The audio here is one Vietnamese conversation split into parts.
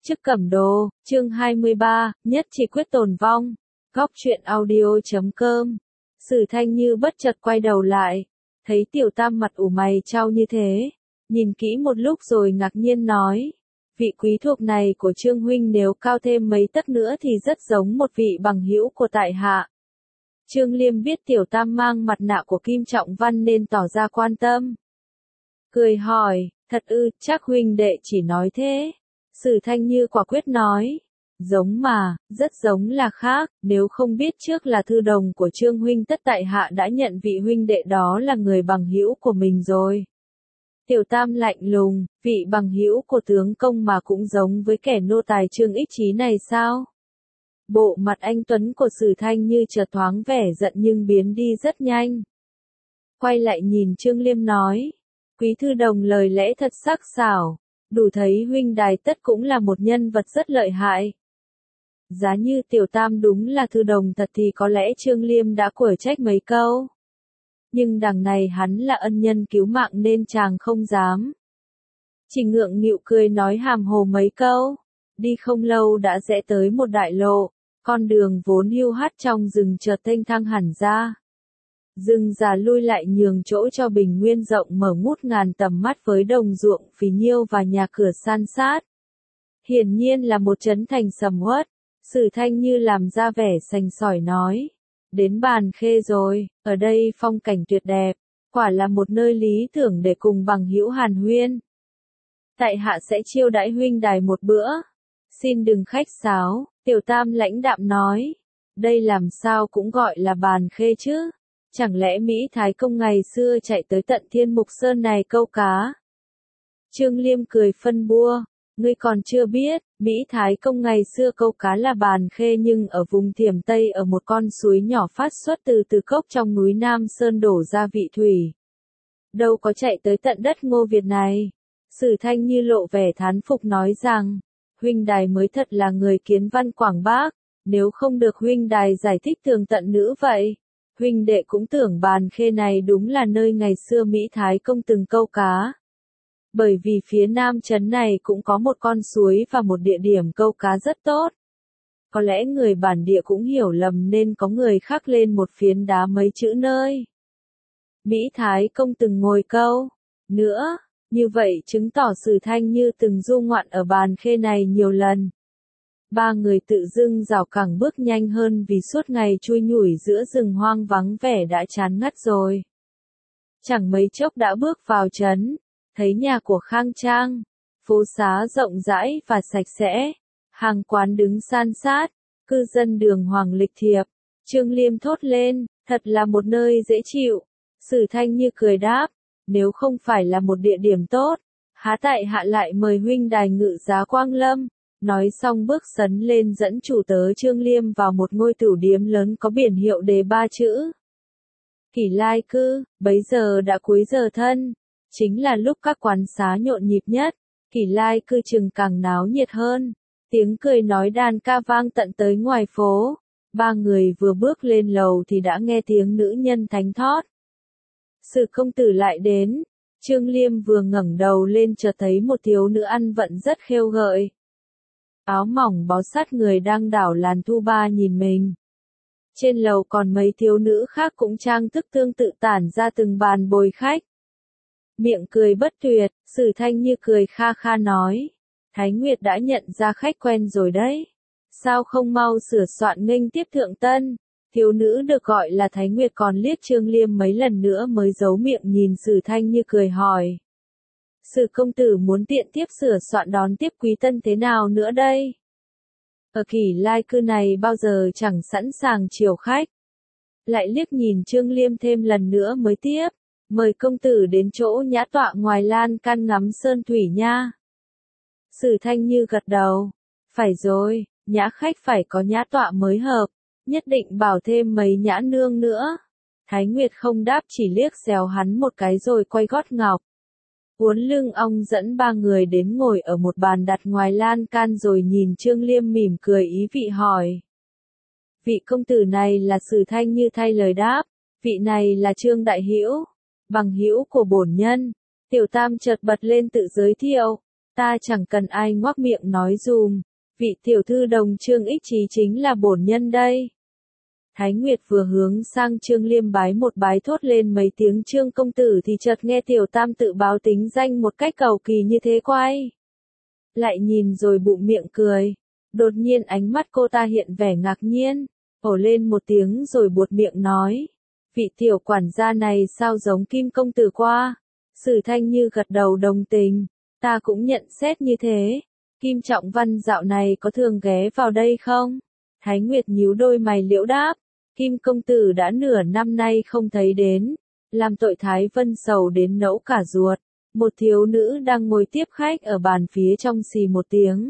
Chức Cẩm Đồ, chương 23, nhất chỉ quyết tồn vong. Góc truyện audio.com. Sử Thanh Như bất chợt quay đầu lại, thấy Tiểu Tam mặt ủ mày chau như thế, nhìn kỹ một lúc rồi ngạc nhiên nói, vị quý thuộc này của Trương huynh nếu cao thêm mấy tấc nữa thì rất giống một vị bằng hữu của tại hạ. Trương Liêm biết Tiểu Tam mang mặt nạ của Kim Trọng Văn nên tỏ ra quan tâm. Cười hỏi, thật ư, chắc huynh đệ chỉ nói thế. Sử Thanh Như quả quyết nói, giống mà, rất giống là khác, nếu không biết trước là thư đồng của Trương huynh tất tại hạ đã nhận vị huynh đệ đó là người bằng hữu của mình rồi. Tiểu Tam lạnh lùng, vị bằng hữu của tướng công mà cũng giống với kẻ nô tài Trương Ích Chí này sao? Bộ mặt anh tuấn của Sử Thanh Như chợt thoáng vẻ giận nhưng biến đi rất nhanh. Quay lại nhìn Trương Liêm nói, quý thư đồng lời lẽ thật sắc sảo, đủ thấy huynh đài tất cũng là một nhân vật rất lợi hại. Giá như Tiểu Tam đúng là thư đồng thật thì có lẽ Trương Liêm đã quở trách mấy câu. Nhưng đằng này hắn là ân nhân cứu mạng nên chàng không dám. Chỉ ngượng nghịu cười nói hàm hồ mấy câu. Đi không lâu đã rẽ tới một đại lộ, con đường vốn hiu hắt trong rừng chợt thênh thang hẳn ra. Rừng già lui lại nhường chỗ cho bình nguyên rộng mở ngút ngàn tầm mắt với đồng ruộng phì nhiêu và nhà cửa san sát. Hiển nhiên là một trấn thành sầm uất. Sử Thanh Như làm ra vẻ sành sỏi nói, đến Bàn Khê rồi, ở đây phong cảnh tuyệt đẹp, quả là một nơi lý tưởng để cùng bằng hữu hàn huyên. Tại hạ sẽ chiêu đãi huynh đài một bữa. Xin đừng khách sáo, Tiểu Tam lãnh đạm nói, đây làm sao cũng gọi là Bàn Khê chứ. Chẳng lẽ Mỹ Thái Công ngày xưa chạy tới tận Thiên Mục Sơn này câu cá? Trương Liêm cười phân bua, ngươi còn chưa biết, Mỹ Thái Công ngày xưa câu cá là Bàn Khê nhưng ở vùng Thiểm Tây ở một con suối nhỏ phát xuất từ cốc trong núi Nam Sơn đổ ra vị thủy. Đâu có chạy tới tận đất Ngô Việt này. Sử Thanh Như lộ vẻ thán phục nói rằng, huynh đài mới thật là người kiến văn quảng bác, nếu không được huynh đài giải thích tường tận nữa vậy. Huynh đệ cũng tưởng Bàn Khê này đúng là nơi ngày xưa Mỹ Thái Công từng câu cá. Bởi vì phía nam trấn này cũng có một con suối và một địa điểm câu cá rất tốt. Có lẽ người bản địa cũng hiểu lầm nên có người khắc lên một phiến đá mấy chữ nơi. Mỹ Thái Công từng ngồi câu. Nữa, như vậy chứng tỏ Sử Thanh Như từng du ngoạn ở Bàn Khê này nhiều lần. Ba người tự dưng rảo cẳng bước nhanh hơn vì suốt ngày chui nhủi giữa rừng hoang vắng vẻ đã chán ngắt rồi. Chẳng mấy chốc đã bước vào trấn, thấy nhà của khang trang, phố xá rộng rãi và sạch sẽ, hàng quán đứng san sát, cư dân đường hoàng lịch thiệp. Trương Liêm thốt lên, thật là một nơi dễ chịu. Sử Thanh Như cười đáp, nếu không phải là một địa điểm tốt, há tại hạ lại mời huynh đài ngự giá Quang Lâm. Nói xong bước sấn lên dẫn chủ tớ Trương Liêm vào một ngôi tửu điếm lớn có biển hiệu đề 3 chữ. Kỷ Lai Cư, bấy giờ đã cuối giờ thân, chính là lúc các quán xá nhộn nhịp nhất, Kỷ Lai Cư chừng càng náo nhiệt hơn. Tiếng cười nói đàn ca vang tận tới ngoài phố. Ba người vừa bước lên lầu thì đã nghe tiếng nữ nhân thánh thót. Sử công tử lại đến. Trương Liêm vừa ngẩng đầu lên chợt thấy một thiếu nữ ăn vận rất khêu gợi. Áo mỏng bó sát người đang đảo làn thu ba nhìn mình. Trên lầu còn mấy thiếu nữ khác cũng trang thức tương tự tản ra từng bàn bồi khách. Miệng cười bất tuyệt, Sử Thanh Như cười kha kha nói. Thái Nguyệt đã nhận ra khách quen rồi đấy. Sao không mau sửa soạn nghênh tiếp thượng tân? Thiếu nữ được gọi là Thái Nguyệt còn liếc Trương Liêm mấy lần nữa mới giấu miệng nhìn Sử Thanh Như cười hỏi. Sử công tử muốn tiện tiếp sửa soạn đón tiếp quý tân thế nào nữa đây? Ở Kỷ Lai Cư này bao giờ chẳng sẵn sàng chiều khách. Lại liếc nhìn Trương Liêm thêm lần nữa mới tiếp. Mời công tử đến chỗ nhã tọa ngoài lan can ngắm sơn thủy nha. Sử Thanh Như gật đầu. Phải rồi, nhã khách phải có nhã tọa mới hợp. Nhất định bảo thêm mấy nhã nương nữa. Thái Nguyệt không đáp chỉ liếc xéo hắn một cái rồi quay gót ngọc. Uốn lưng ong dẫn ba người đến ngồi ở một bàn đặt ngoài lan can rồi nhìn Trương Liêm mỉm cười ý vị hỏi. Vị công tử này là Sử Thanh Như thay lời đáp, vị này là Trương Đại Hữu, bằng hữu của bổn nhân. Tiểu Tam chợt bật lên tự giới thiệu, Ta chẳng cần ai ngoác miệng nói dùm, vị tiểu thư đồng Trương Ích Trí chính là bổn nhân đây. Thái Nguyệt vừa hướng sang Trương Liêm bái một bái thốt lên mấy tiếng Trương công tử thì chợt nghe tiểu tam tự báo tính danh một cách cầu kỳ như thế quay. Lại nhìn rồi bụng miệng cười. Đột nhiên ánh mắt cô ta hiện vẻ ngạc nhiên, ồ lên một tiếng rồi buột miệng nói. Vị tiểu quản gia này sao giống Kim công tử qua? Sử Thanh Như gật đầu đồng tình, ta cũng nhận xét như thế. Kim Trọng Văn dạo này có thường ghé vào đây không? Thái Nguyệt nhíu đôi mày liễu đáp. Kim công tử đã nửa năm nay không thấy đến, làm tội Thái Vân sầu đến nẫu cả ruột. Một thiếu nữ đang ngồi tiếp khách ở bàn phía trong xì một tiếng.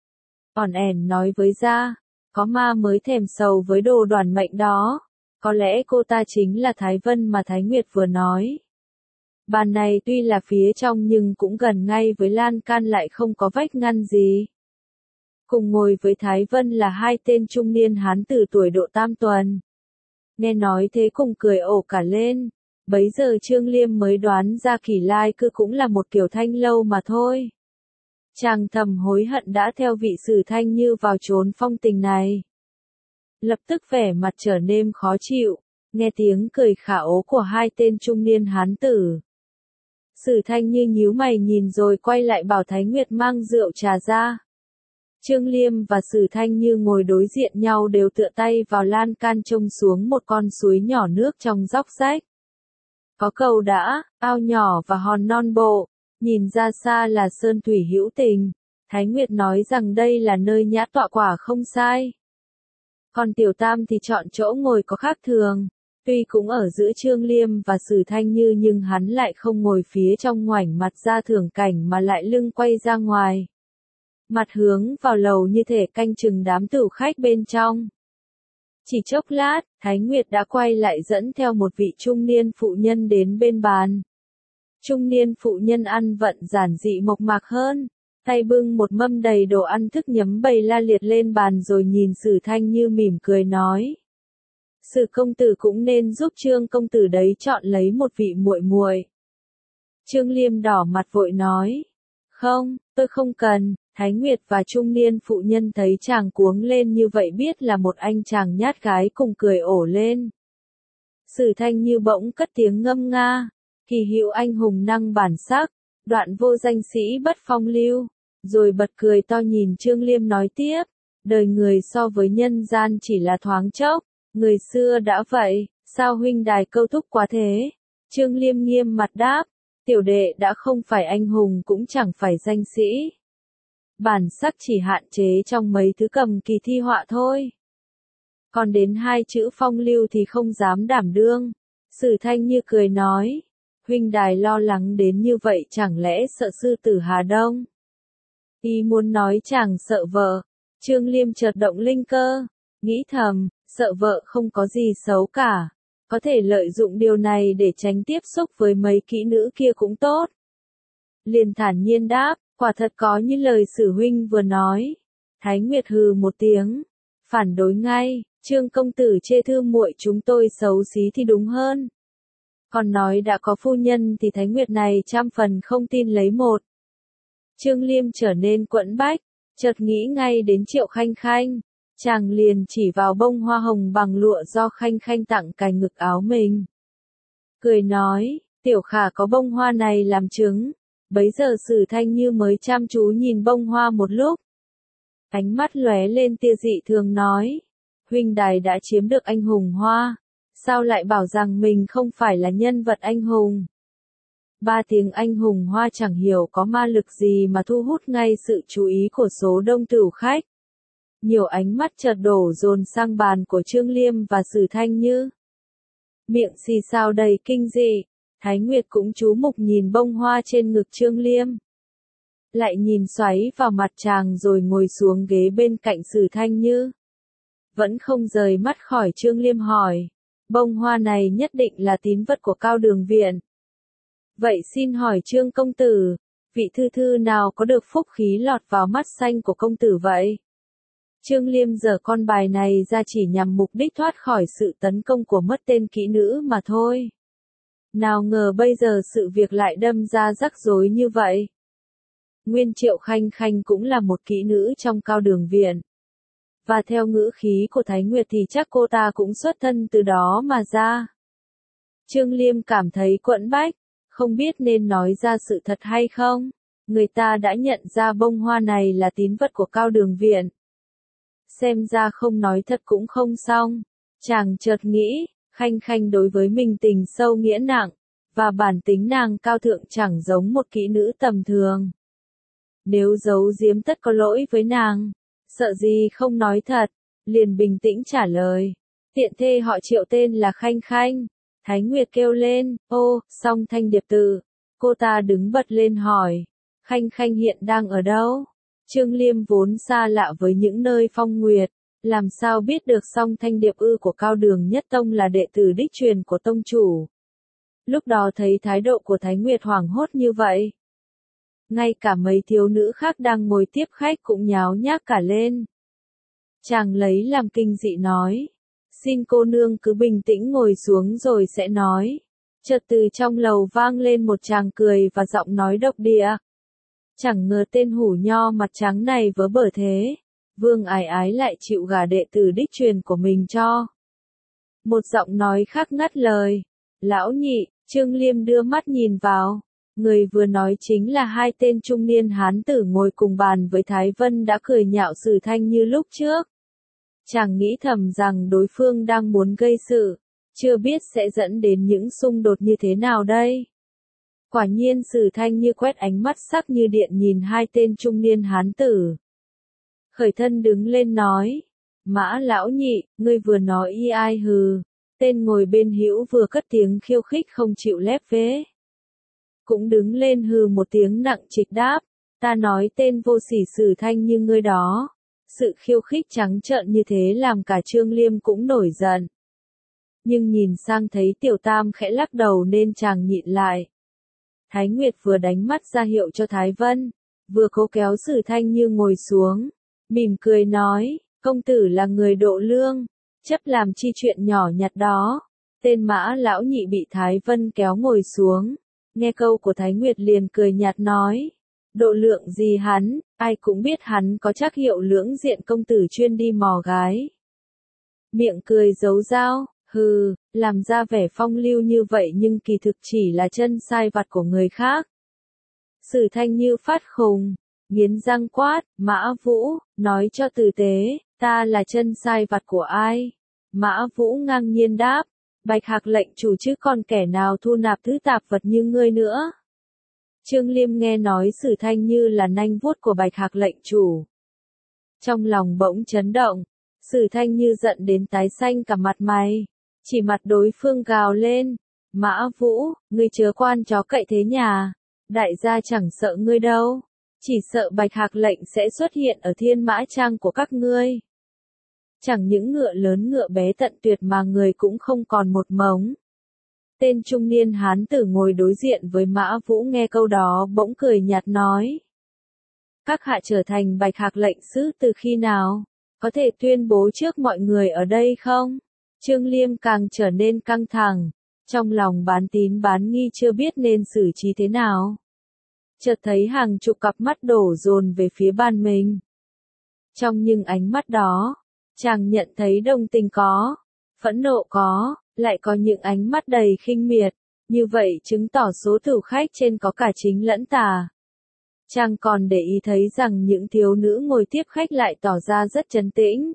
Ỏn ẻn nói với gia, có ma mới thèm sầu với đồ đoàn mệnh đó. Có lẽ cô ta chính là Thái Vân mà Thái Nguyệt vừa nói. Bàn này tuy là phía trong nhưng cũng gần ngay với lan can lại không có vách ngăn gì. Cùng ngồi với Thái Vân là hai tên trung niên hán tử tuổi độ tam tuần. Nghe nói thế cùng cười ồ cả lên. Bấy giờ Trương Liêm mới đoán ra Kỳ Lai Cư cũng là một kiểu thanh lâu mà thôi. Chàng thầm hối hận đã theo vị Sử Thanh Như vào chốn phong tình này. Lập tức vẻ mặt trở nên khó chịu, nghe tiếng cười khả ố của hai tên trung niên hán tử. Sử Thanh Như nhíu mày nhìn rồi quay lại bảo Thái Nguyệt mang rượu trà ra. Trương Liêm và Sử Thanh Như ngồi đối diện nhau đều tựa tay vào lan can trông xuống một con suối nhỏ nước trong dốc rách. Có cầu đã, ao nhỏ và hòn non bộ, nhìn ra xa là sơn thủy hữu tình. Thái Nguyệt nói rằng đây là nơi nhã tọa quả không sai. Còn Tiểu Tam thì chọn chỗ ngồi có khác thường. Tuy cũng ở giữa Trương Liêm và Sử Thanh Như nhưng hắn lại không ngồi phía trong ngoảnh mặt ra thưởng cảnh mà lại lưng quay ra ngoài. Mặt hướng vào lầu như thể canh chừng đám tửu khách bên trong. Chỉ chốc lát, Thái Nguyệt đã quay lại dẫn theo một vị trung niên phụ nhân đến bên bàn. Trung niên phụ nhân ăn vận giản dị mộc mạc hơn, tay bưng một mâm đầy đồ ăn thức nhấm bày la liệt lên bàn rồi nhìn Sử Thanh Như mỉm cười nói. Sử công tử cũng nên giúp Trương công tử đấy chọn lấy một vị muội muội. Trương Liêm đỏ mặt vội nói. Không, tôi không cần. Thái Nguyệt và trung niên phụ nhân thấy chàng cuống lên như vậy biết là một anh chàng nhát gái cùng cười ổ lên. Sử Thanh Như bỗng cất tiếng ngâm nga. Kỳ hữu anh hùng năng bản sắc, đoạn vô danh sĩ bất phong lưu. Rồi bật cười to nhìn Trương Liêm nói tiếp. Đời người so với nhân gian chỉ là thoáng chốc. Người xưa đã vậy, sao huynh đài câu thúc quá thế? Trương Liêm nghiêm mặt đáp. Tiểu đệ đã không phải anh hùng cũng chẳng phải danh sĩ. Bản sắc chỉ hạn chế trong mấy thứ cầm kỳ thi họa thôi. Còn đến hai chữ phong lưu thì không dám đảm đương. Sử Thanh Như cười nói. Huynh đài lo lắng đến như vậy chẳng lẽ sợ sư tử Hà Đông? Ý muốn nói chàng sợ vợ. Trương Liêm chợt động linh cơ. Nghĩ thầm, sợ vợ không có gì xấu cả. Có thể lợi dụng điều này để tránh tiếp xúc với mấy kỹ nữ kia cũng tốt. Liền thản nhiên đáp. Quả thật có như lời Sử huynh vừa nói. Thái Nguyệt hừ một tiếng, phản đối ngay, Trương công tử chê thư muội chúng tôi xấu xí thì đúng hơn. Còn nói đã có phu nhân thì Thái Nguyệt này trăm phần không tin lấy một. Trương Liêm trở nên quẫn bách, chợt nghĩ ngay đến Triệu Khanh Khanh, chàng liền chỉ vào bông hoa hồng bằng lụa do Khanh Khanh tặng cài ngực áo mình. Cười nói, tiểu khả có bông hoa này làm chứng. Bấy giờ Sử Thanh Như mới chăm chú nhìn bông hoa một lúc. Ánh mắt lóe lên tia dị thường nói. Huynh đài đã chiếm được anh hùng hoa. Sao lại bảo rằng mình không phải là nhân vật anh hùng? Ba tiếng anh hùng hoa chẳng hiểu có ma lực gì mà thu hút ngay sự chú ý của số đông tửu khách. Nhiều ánh mắt chợt đổ dồn sang bàn của Trương Liêm và Sử Thanh Như. Miệng xì xào đầy kinh dị. Thái Nguyệt cũng chú mục nhìn bông hoa trên ngực Trương Liêm. Lại nhìn xoáy vào mặt chàng rồi ngồi xuống ghế bên cạnh Sử Thanh Như. Vẫn không rời mắt khỏi Trương Liêm hỏi. Bông hoa này nhất định là tín vật của Cao Đường Viện. Vậy xin hỏi Trương công tử, vị thư thư nào có được phúc khí lọt vào mắt xanh của công tử vậy? Trương Liêm giở con bài này ra chỉ nhằm mục đích thoát khỏi sự tấn công của mất tên kỹ nữ mà thôi. Nào ngờ bây giờ sự việc lại đâm ra rắc rối như vậy. Nguyên Triệu Khanh Khanh cũng là một kỹ nữ trong Cao Đường viện. Và theo ngữ khí của Thái Nguyệt thì chắc cô ta cũng xuất thân từ đó mà ra. Trương Liêm cảm thấy quẫn bách, không biết nên nói ra sự thật hay không. Người ta đã nhận ra bông hoa này là tín vật của Cao Đường viện. Xem ra không nói thật cũng không xong. Chàng chợt nghĩ, Khanh Khanh đối với mình tình sâu nghĩa nặng, và bản tính nàng cao thượng chẳng giống một kỹ nữ tầm thường. Nếu giấu giếm tất có lỗi với nàng, sợ gì không nói thật, liền bình tĩnh trả lời. Tiện thê họ Triệu tên là Khanh Khanh. Thái Nguyệt kêu lên, ô, song thanh điệp tử. Cô ta đứng bật lên hỏi, Khanh Khanh hiện đang ở đâu? Trương Liêm vốn xa lạ với những nơi phong nguyệt, làm sao biết được song thanh điệp ư của Cao Đường Nhất Tông là đệ tử đích truyền của tông chủ. Lúc đó thấy thái độ của Thái Nguyệt hoảng hốt như vậy. Ngay cả mấy thiếu nữ khác đang ngồi tiếp khách cũng nháo nhác cả lên. Chàng lấy làm kinh dị nói, xin cô nương cứ bình tĩnh ngồi xuống rồi sẽ nói. Chợt từ trong lầu vang lên một tràng cười và giọng nói độc địa. Chẳng ngờ tên hủ nho mặt trắng này vớ bở thế. Vương Ái Ái lại chịu gả đệ tử đích truyền của mình cho. Một giọng nói khác ngắt lời. Lão nhị, Trương Liêm đưa mắt nhìn vào. Người vừa nói chính là hai tên trung niên hán tử ngồi cùng bàn với Thái Vân đã cười nhạo Sử Thanh như lúc trước. Chàng nghĩ thầm rằng đối phương đang muốn gây sự, chưa biết sẽ dẫn đến những xung đột như thế nào đây. Quả nhiên Sử Thanh như quét ánh mắt sắc như điện nhìn hai tên trung niên hán tử. Khởi thân đứng lên nói, Mã lão nhị, ngươi vừa nói y ai hừ. Tên ngồi bên hữu vừa cất tiếng khiêu khích không chịu lép vế. Cũng đứng lên hừ một tiếng nặng trịch đáp, ta nói tên vô sỉ Sử Thanh như ngươi đó. Sự khiêu khích trắng trợn như thế làm cả Trương Liêm cũng nổi giận. Nhưng nhìn sang thấy Tiểu Tam khẽ lắc đầu nên chàng nhịn lại. Thái Nguyệt vừa đánh mắt ra hiệu cho Thái Vân, vừa cố kéo Sử Thanh như ngồi xuống, mỉm cười nói, công tử là người độ lương, chấp làm chi chuyện nhỏ nhặt đó. Tên Mã lão nhị bị Thái Vân kéo ngồi xuống, nghe câu của Thái Nguyệt liền cười nhạt nói, độ lượng gì hắn, ai cũng biết hắn có trắc hiệu lưỡng diện công tử chuyên đi mò gái. Miệng cười giấu dao, hừ, làm ra vẻ phong lưu như vậy nhưng kỳ thực chỉ là chân sai vặt của người khác. Sử Thanh như phát khùng, nghiến răng quát, Mã Vũ, nói cho tử tế, ta là chân sai vặt của ai? Mã Vũ ngang nhiên đáp, Bạch Hạc lệnh chủ chứ còn kẻ nào thu nạp thứ tạp vật như ngươi nữa. Trương Liêm nghe nói Sử Thanh như là nanh vuốt của Bạch Hạc lệnh chủ. Trong lòng bỗng chấn động, Sử Thanh như giận đến tái xanh cả mặt mày, chỉ mặt đối phương gào lên, Mã Vũ, ngươi chớ quan chó cậy thế nhà, đại gia chẳng sợ ngươi đâu, chỉ sợ Bạch Hạc lệnh sẽ xuất hiện ở Thiên Mã Trang của các ngươi. Chẳng những ngựa lớn ngựa bé tận tuyệt mà người cũng không còn một mống. Tên trung niên hán tử ngồi đối diện với Mã Vũ nghe câu đó bỗng cười nhạt nói. Các hạ trở thành Bạch Hạc lệnh sứ từ khi nào? Có thể tuyên bố trước mọi người ở đây không? Trương Liêm càng trở nên căng thẳng, trong lòng bán tín bán nghi chưa biết nên xử trí thế nào. Chợt thấy hàng chục cặp mắt đổ dồn về phía bàn mình. Trong những ánh mắt đó, chàng nhận thấy đồng tình có, phẫn nộ có, lại có những ánh mắt đầy khinh miệt, như vậy chứng tỏ số thực khách trên có cả chính lẫn tà. Chàng còn để ý thấy rằng những thiếu nữ ngồi tiếp khách lại tỏ ra rất trấn tĩnh.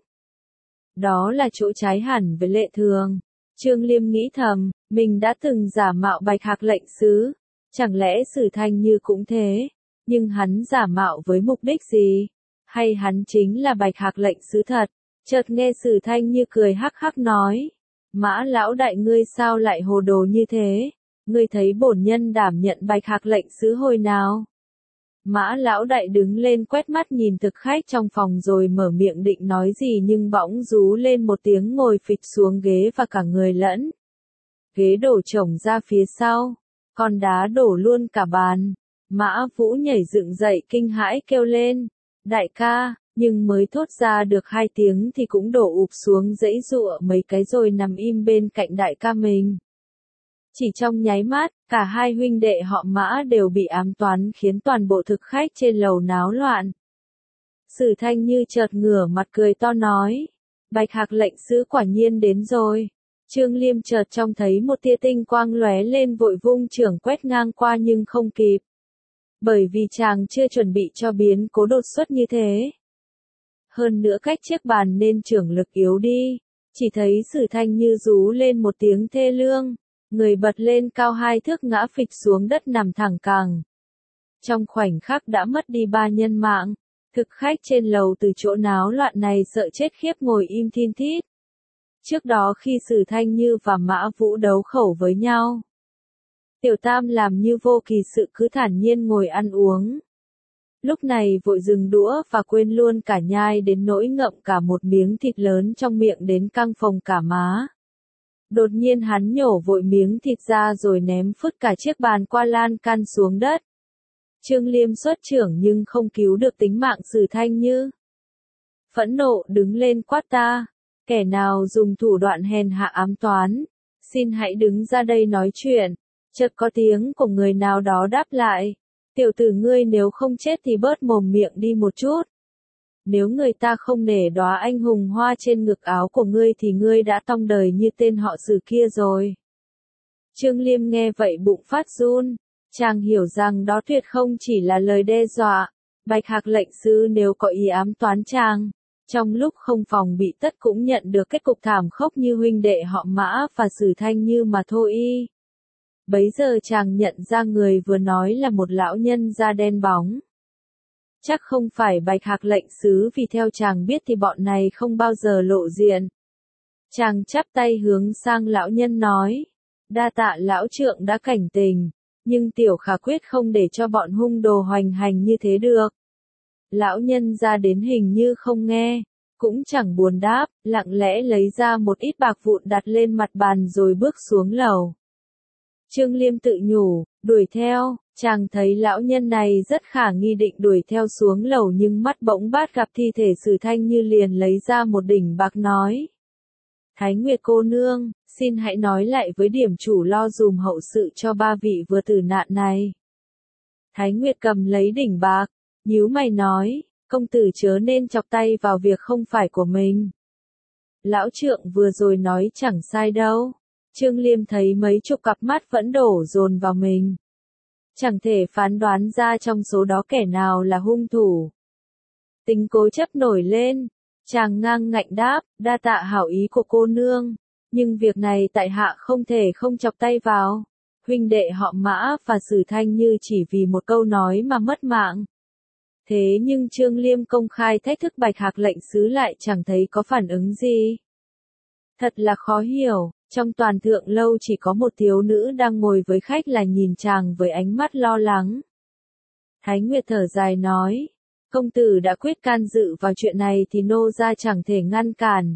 Đó là chỗ trái hẳn với lệ thường. Trương Liêm nghĩ thầm, mình đã từng giả mạo Bạch Hạc lệnh sứ, chẳng lẽ Sử Thanh như cũng thế, nhưng hắn giả mạo với mục đích gì? Hay hắn chính là Bạch Hạc lệnh sứ thật? Chợt nghe Sử Thanh như cười hắc hắc nói, Mã lão đại ngươi sao lại hồ đồ như thế? Ngươi thấy bổn nhân đảm nhận Bạch Hạc lệnh sứ hồi nào? Mã lão đại đứng lên quét mắt nhìn thực khách trong phòng rồi mở miệng định nói gì nhưng bỗng rú lên một tiếng ngồi phịch xuống ghế và cả người lẫn. Ghế đổ chổng ra phía sau, con đá đổ luôn cả bàn. Mã Vũ nhảy dựng dậy kinh hãi kêu lên, đại ca, nhưng mới thốt ra được 2 tiếng thì cũng đổ ụp xuống giãy giụa mấy cái rồi nằm im bên cạnh đại ca mình. Chỉ trong nháy mắt, cả hai huynh đệ họ Mã đều bị ám toán khiến toàn bộ thực khách trên lầu náo loạn. Sử Thanh Như chợt ngửa mặt cười to nói, Bạch Hạc lệnh sứ quả nhiên đến rồi. Trương Liêm chợt trông thấy một tia tinh quang lóe lên vội vung chưởng quét ngang qua nhưng không kịp. Bởi vì chàng chưa chuẩn bị cho biến cố đột xuất như thế. Hơn nữa cách chiếc bàn nên chưởng lực yếu đi. Chỉ thấy Sử Thanh Như rú lên một tiếng thê lương. Người bật lên cao 2 thước ngã phịch xuống đất nằm thẳng cẳng. Trong khoảnh khắc đã mất đi 3 nhân mạng. Thực khách trên lầu từ chỗ náo loạn này sợ chết khiếp ngồi im thin thít. Trước đó khi Sử Thanh Như và Mã Vũ đấu khẩu với nhau, Tiểu Tam làm như vô kỳ sự cứ thản nhiên ngồi ăn uống. Lúc này vội dừng đũa và quên luôn cả nhai đến nỗi ngậm cả một miếng thịt lớn trong miệng đến căng phồng cả má. Đột nhiên hắn nhổ vội miếng thịt ra rồi ném phứt cả chiếc bàn qua lan can xuống đất. Trương Liêm xuất chưởng nhưng không cứu được tính mạng Sử Thanh Như. Phẫn nộ đứng lên quát ta, kẻ nào dùng thủ đoạn hèn hạ ám toán, xin hãy đứng ra đây nói chuyện. Chợt có tiếng của người nào đó đáp lại, tiểu tử ngươi nếu không chết thì bớt mồm miệng đi một chút. Nếu người ta không nể đóa anh hùng hoa trên ngực áo của ngươi thì ngươi đã tong đời như tên họ Sử kia rồi. Trương Liêm nghe vậy bụng phát run, chàng hiểu rằng đó tuyệt không chỉ là lời đe dọa. Bạch Hạc lệnh sứ nếu có ý ám toán chàng, trong lúc không phòng bị tất cũng nhận được kết cục thảm khốc như huynh đệ họ Mã và Sử Thanh Như mà thôi y. Bấy giờ chàng nhận ra người vừa nói là một lão nhân da đen bóng. Chắc không phải Bạch Hạc lệnh sứ vì theo chàng biết thì bọn này không bao giờ lộ diện. Chàng chắp tay hướng sang lão nhân nói, đa tạ lão trượng đã cảnh tình, nhưng tiểu khả quyết không để cho bọn hung đồ hoành hành như thế được. Lão nhân ra đến hình như không nghe, cũng chẳng buồn đáp, lặng lẽ lấy ra một ít bạc vụn đặt lên mặt bàn rồi bước xuống lầu. Trương Liêm tự nhủ, đuổi theo, chàng thấy lão nhân này rất khả nghi định đuổi theo xuống lầu nhưng mắt bỗng bắt gặp thi thể Sử Thanh Như liền lấy ra một đỉnh bạc nói. Thái Nguyệt cô nương, xin hãy nói lại với điểm chủ lo dùm hậu sự cho 3 vị vừa tử nạn này. Thái Nguyệt cầm lấy đỉnh bạc, nhíu mày nói, công tử chớ nên chọc tay vào việc không phải của mình. Lão trượng vừa rồi nói chẳng sai đâu. Trương Liêm thấy mấy chục cặp mắt vẫn đổ dồn vào mình. Chẳng thể phán đoán ra trong số đó kẻ nào là hung thủ. Tính cố chấp nổi lên, chàng ngang ngạnh đáp, đa tạ hảo ý của cô nương, nhưng việc này tại hạ không thể không chọc tay vào. Huynh đệ họ Mã và Sử Thanh Như chỉ vì một câu nói mà mất mạng. Thế nhưng Trương Liêm công khai thách thức Bạch Hạc lệnh sứ lại chẳng thấy có phản ứng gì. Thật là khó hiểu, trong toàn thượng lâu chỉ có một thiếu nữ đang ngồi với khách là nhìn chàng với ánh mắt lo lắng. Thái Nguyệt thở dài nói, công tử đã quyết can dự vào chuyện này thì nô gia chẳng thể ngăn cản.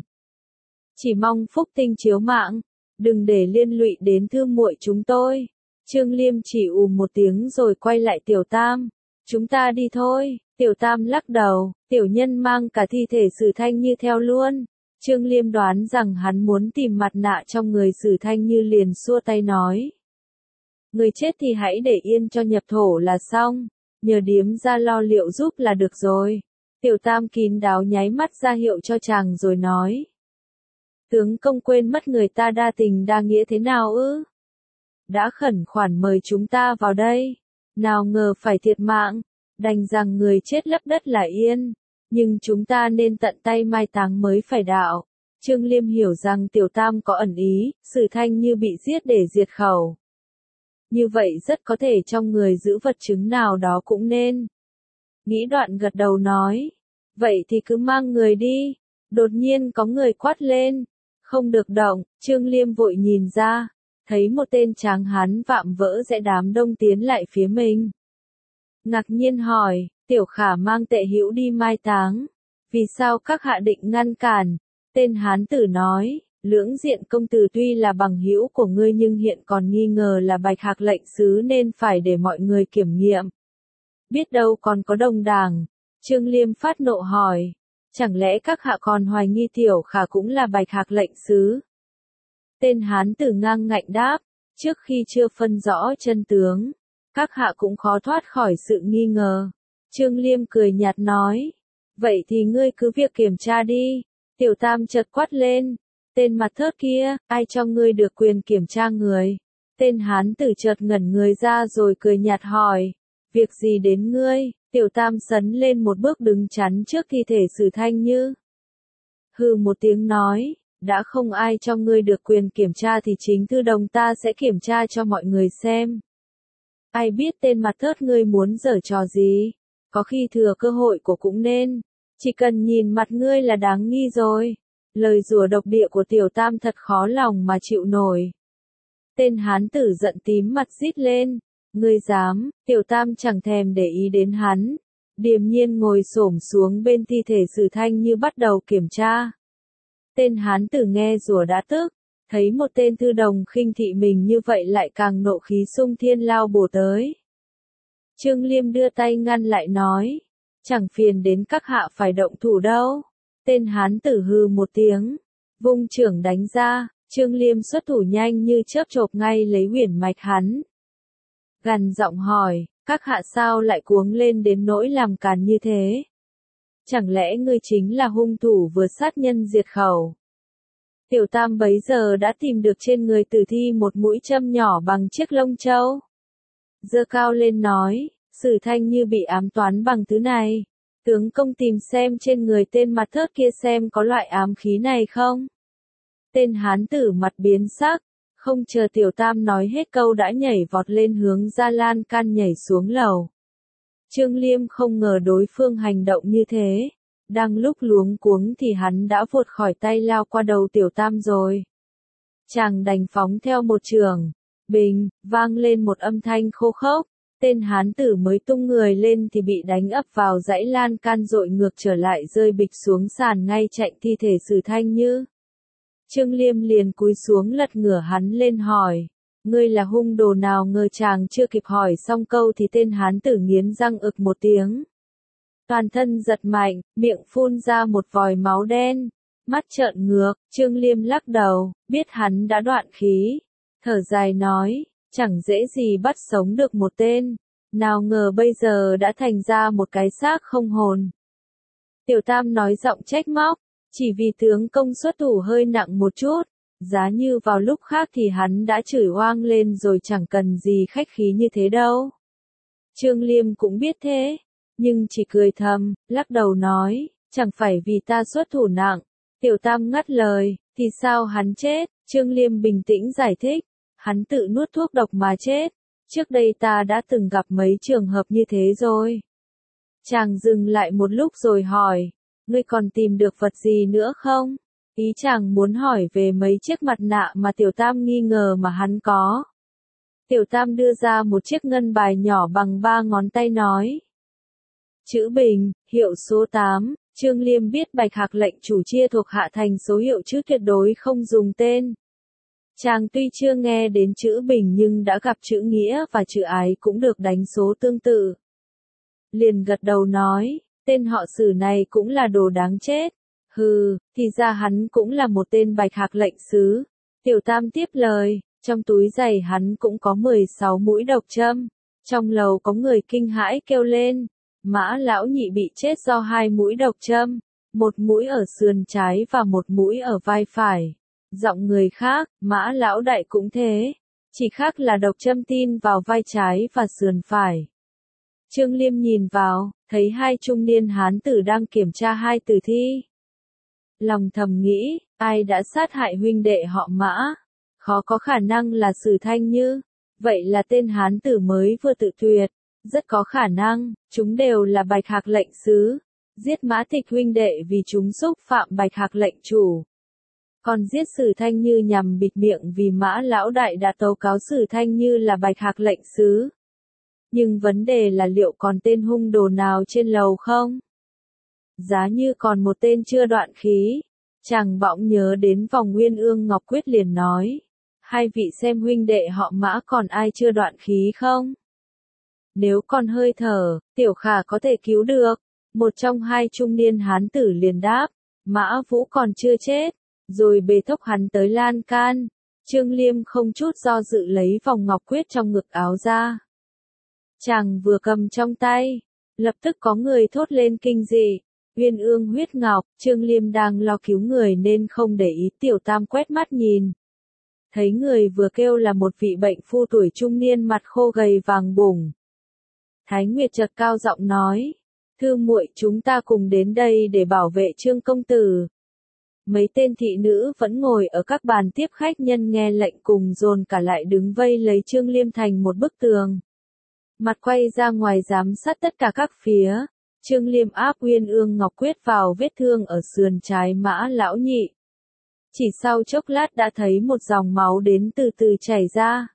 Chỉ mong phúc tinh chiếu mạng, đừng để liên lụy đến thương muội chúng tôi. Trương Liêm chỉ một tiếng rồi quay lại Tiểu Tam, chúng ta đi thôi. Tiểu Tam lắc đầu, tiểu nhân mang cả thi thể Sử Thanh Như theo luôn. Trương Liêm đoán rằng hắn muốn tìm mặt nạ trong người Sử Thanh Như liền xua tay nói. Người chết thì hãy để yên cho nhập thổ là xong, nhờ điếm ra lo liệu giúp là được rồi. Tiểu Tam kín đáo nháy mắt ra hiệu cho chàng rồi nói. Tướng công quên mất người ta đa tình đa nghĩa thế nào ư? Đã khẩn khoản mời chúng ta vào đây, nào ngờ phải thiệt mạng, đành rằng người chết lấp đất là yên. Nhưng chúng ta nên tận tay mai táng mới phải đạo. Trương Liêm hiểu rằng Tiểu Tam có ẩn ý, Sử Thanh Như bị giết để diệt khẩu. Như vậy rất có thể trong người giữ vật chứng nào đó cũng nên. Nghĩ đoạn gật đầu nói. Vậy thì cứ mang người đi. Đột nhiên có người quát lên. Không được động, Trương Liêm vội nhìn ra. Thấy một tên tráng hán vạm vỡ dẽ đám đông tiến lại phía mình. Ngạc nhiên hỏi. Tiểu khả mang tệ hữu đi mai táng. Vì sao các hạ định ngăn cản? Tên hán tử nói, lưỡng diện công tử tuy là bằng hữu của ngươi nhưng hiện còn nghi ngờ là Bạch Hạc lệnh sứ nên phải để mọi người kiểm nghiệm. Biết đâu còn có đồng đảng. Trương Liêm phát nộ hỏi, chẳng lẽ các hạ còn hoài nghi tiểu khả cũng là Bạch Hạc lệnh sứ? Tên hán tử ngang ngạnh đáp, Trước khi chưa phân rõ chân tướng, các hạ cũng khó thoát khỏi sự nghi ngờ. Trương Liêm cười nhạt nói, vậy thì ngươi cứ việc kiểm tra đi. Tiểu Tam chợt quát lên, tên mặt thớt kia, ai cho ngươi được quyền kiểm tra người? Tên hán tử chợt ngẩn người ra rồi cười nhạt hỏi, việc gì đến ngươi? Tiểu Tam sấn lên một bước đứng chắn trước thi thể Sử Thanh Như. Hừ một tiếng nói, đã không ai cho ngươi được quyền kiểm tra thì chính thư đồng ta sẽ kiểm tra cho mọi người xem. Ai biết tên mặt thớt ngươi muốn giở trò gì? Có khi thừa cơ hội của cũng nên. Chỉ cần nhìn mặt ngươi là đáng nghi rồi. Lời rủa độc địa của Tiểu Tam thật khó lòng mà chịu nổi. Tên hán tử giận tím mặt rít lên. Ngươi dám? Tiểu Tam chẳng thèm để ý đến hắn. Điềm nhiên ngồi xổm xuống bên thi thể Sử Thanh Như bắt đầu kiểm tra. Tên hán tử nghe rủa đã tức. Thấy một tên thư đồng khinh thị mình như vậy lại càng nộ khí sung thiên lao bổ tới. Trương Liêm đưa tay ngăn lại nói, chẳng phiền đến các hạ phải động thủ đâu. Tên hán tử hừ một tiếng, vung chưởng đánh ra, Trương Liêm xuất thủ nhanh như chớp chộp ngay lấy huyển mạch hắn. Gằn giọng hỏi, các hạ sao lại cuống lên đến nỗi làm càn như thế? Chẳng lẽ ngươi chính là hung thủ vừa sát nhân diệt khẩu? Tiểu Tam bấy giờ đã tìm được trên người tử thi một mũi châm nhỏ bằng chiếc lông trâu. Giơ cao lên nói, Sử Thanh Như bị ám toán bằng thứ này. Tướng công tìm xem trên người tên mặt thớt kia xem có loại ám khí này không. Tên hán tử mặt biến sắc, không chờ Tiểu Tam nói hết câu đã nhảy vọt lên hướng ra lan can nhảy xuống lầu. Trương Liêm không ngờ đối phương hành động như thế. Đang lúc luống cuống thì hắn đã vụt khỏi tay lao qua đầu Tiểu Tam rồi. Chàng đành phóng theo một trường. Bình, vang lên một âm thanh khô khốc. Tên hán tử mới tung người lên thì bị đánh ấp vào dãy lan can dội ngược trở lại rơi bịch xuống sàn ngay cạnh thi thể Sử Thanh Như. Trương Liêm liền cúi xuống lật ngửa hắn lên hỏi. Ngươi là hung đồ nào? Ngờ chàng chưa kịp hỏi xong câu thì tên hán tử nghiến răng ực một tiếng. Toàn thân giật mạnh, miệng phun ra một vòi máu đen, mắt trợn ngược, Trương Liêm lắc đầu, biết hắn đã đoạn khí. Thở dài nói, chẳng dễ gì bắt sống được một tên, nào ngờ bây giờ đã thành ra một cái xác không hồn. Tiểu Tam nói giọng trách móc, chỉ vì tướng công xuất thủ hơi nặng một chút, giá như vào lúc khác thì hắn đã chửi oang lên rồi chẳng cần gì khách khí như thế đâu. Trương Liêm cũng biết thế. Nhưng chỉ cười thầm, lắc đầu nói, chẳng phải vì ta xuất thủ nặng. Tiểu Tam ngắt lời, thì sao hắn chết? Trương Liêm bình tĩnh giải thích, hắn tự nuốt thuốc độc mà chết. Trước đây ta đã từng gặp mấy trường hợp như thế rồi. Chàng dừng lại một lúc rồi hỏi, ngươi còn tìm được vật gì nữa không? Ý chàng muốn hỏi về mấy chiếc mặt nạ mà Tiểu Tam nghi ngờ mà hắn có. Tiểu Tam đưa ra một chiếc ngân bài nhỏ bằng 3 ngón tay nói. Chữ Bình, hiệu số 8, Trương Liêm biết Bạch Hạc lệnh chủ chia thuộc hạ thành số hiệu chứ tuyệt đối không dùng tên. Chàng tuy chưa nghe đến chữ Bình nhưng đã gặp chữ Nghĩa và chữ Ái cũng được đánh số tương tự. Liền gật đầu nói, tên họ Sử này cũng là đồ đáng chết. Hừ, thì ra hắn cũng là một tên Bạch Hạc lệnh sứ. Tiểu Tam tiếp lời, trong túi giày hắn cũng có 16 mũi độc châm. Trong lầu có người kinh hãi kêu lên. Mã lão nhị bị chết do 2 mũi độc châm, một mũi ở sườn trái và một mũi ở vai phải. Giọng người khác, Mã lão đại cũng thế, chỉ khác là độc châm tin vào vai trái và sườn phải. Trương Liêm nhìn vào, thấy 2 trung niên hán tử đang kiểm tra 2 tử thi. Lòng thầm nghĩ, ai đã sát hại huynh đệ họ Mã? Khó có khả năng là Sử Thanh Như, vậy là tên hán tử mới vừa tự tuyệt. Rất có khả năng, chúng đều là Bạch Hạc lệnh sứ, giết Mã Tịch huynh đệ vì chúng xúc phạm Bạch Hạc lệnh chủ. Còn giết Sử Thanh Như nhằm bịt miệng vì Mã lão đại đã tố cáo Sử Thanh Như là Bạch Hạc lệnh sứ. Nhưng vấn đề là liệu còn tên hung đồ nào trên lầu không? Giá như còn một tên chưa đoạn khí, chàng bỗng nhớ đến vòng Nguyên Ương Ngọc Quyết liền nói, 2 vị xem huynh đệ họ Mã còn ai chưa đoạn khí không? Nếu còn hơi thở, Tiểu Khả có thể cứu được. Một trong 2 trung niên hán tử liền đáp, Mã Vũ còn chưa chết, rồi bế thốc hắn tới lan can. Trương Liêm không chút do dự lấy vòng ngọc quyết trong ngực áo ra. Chàng vừa cầm trong tay, lập tức có người thốt lên kinh dị. Uyên ương huyết ngọc. Trương Liêm đang lo cứu người nên không để ý. Tiểu Tam quét mắt nhìn. Thấy người vừa kêu là một vị bệnh phu tuổi trung niên mặt khô gầy vàng bủng. Thái Nguyệt chợt cao giọng nói. Thư muội, chúng ta cùng đến đây để bảo vệ Trương công tử. Mấy tên thị nữ vẫn ngồi ở các bàn tiếp khách nhân nghe lệnh cùng dồn cả lại đứng vây lấy Trương Liêm thành một bức tường. Mặt quay ra ngoài giám sát tất cả các phía. Trương Liêm áp Uyên ương ngọc quyết vào vết thương ở sườn trái Mã lão nhị. Chỉ sau chốc lát đã thấy một dòng máu đến từ từ chảy ra.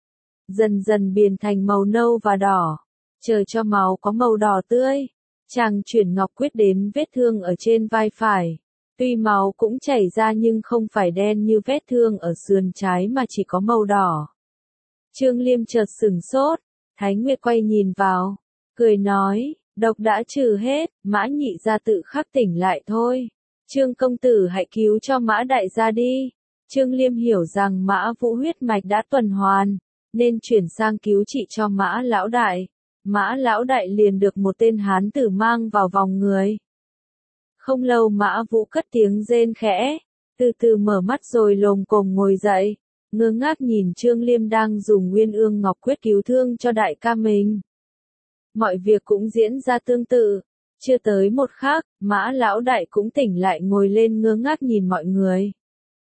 Dần dần biến thành màu nâu và đỏ. Chờ cho máu có màu đỏ tươi. Chàng chuyển ngọc quyết đến vết thương ở trên vai phải. Tuy máu cũng chảy ra nhưng không phải đen như vết thương ở sườn trái mà chỉ có màu đỏ. Trương Liêm chợt sửng sốt. Thái Nguyệt quay nhìn vào. Cười nói, độc đã trừ hết, Mã nhị gia tự khắc tỉnh lại thôi. Trương công tử hãy cứu cho Mã đại gia đi. Trương Liêm hiểu rằng Mã Vũ huyết mạch đã tuần hoàn, nên chuyển sang cứu trị cho Mã lão đại. Mã lão đại liền được một tên hán tử mang vào vòng người. Không lâu Mã Vũ cất tiếng rên khẽ, từ từ mở mắt rồi lồm cồm ngồi dậy, ngơ ngác nhìn Trương Liêm đang dùng Uyên ương ngọc quyết cứu thương cho đại ca mình. Mọi việc cũng diễn ra tương tự. Chưa tới một khắc, Mã lão đại cũng tỉnh lại ngồi lên ngơ ngác nhìn mọi người.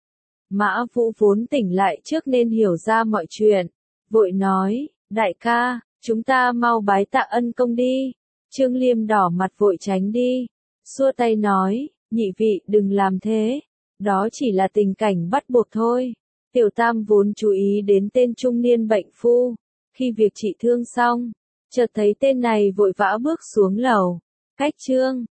Mã Vũ vốn tỉnh lại trước nên hiểu ra mọi chuyện. Vội nói, đại ca, chúng ta mau bái tạ ân công đi. Trương Liêm đỏ mặt vội tránh đi. Xua tay nói, nhị vị đừng làm thế. Đó chỉ là tình cảnh bắt buộc thôi. Tiểu Tam vốn chú ý đến tên trung niên bệnh phu. Khi việc trị thương xong, chợt thấy tên này vội vã bước xuống lầu. Cách Trương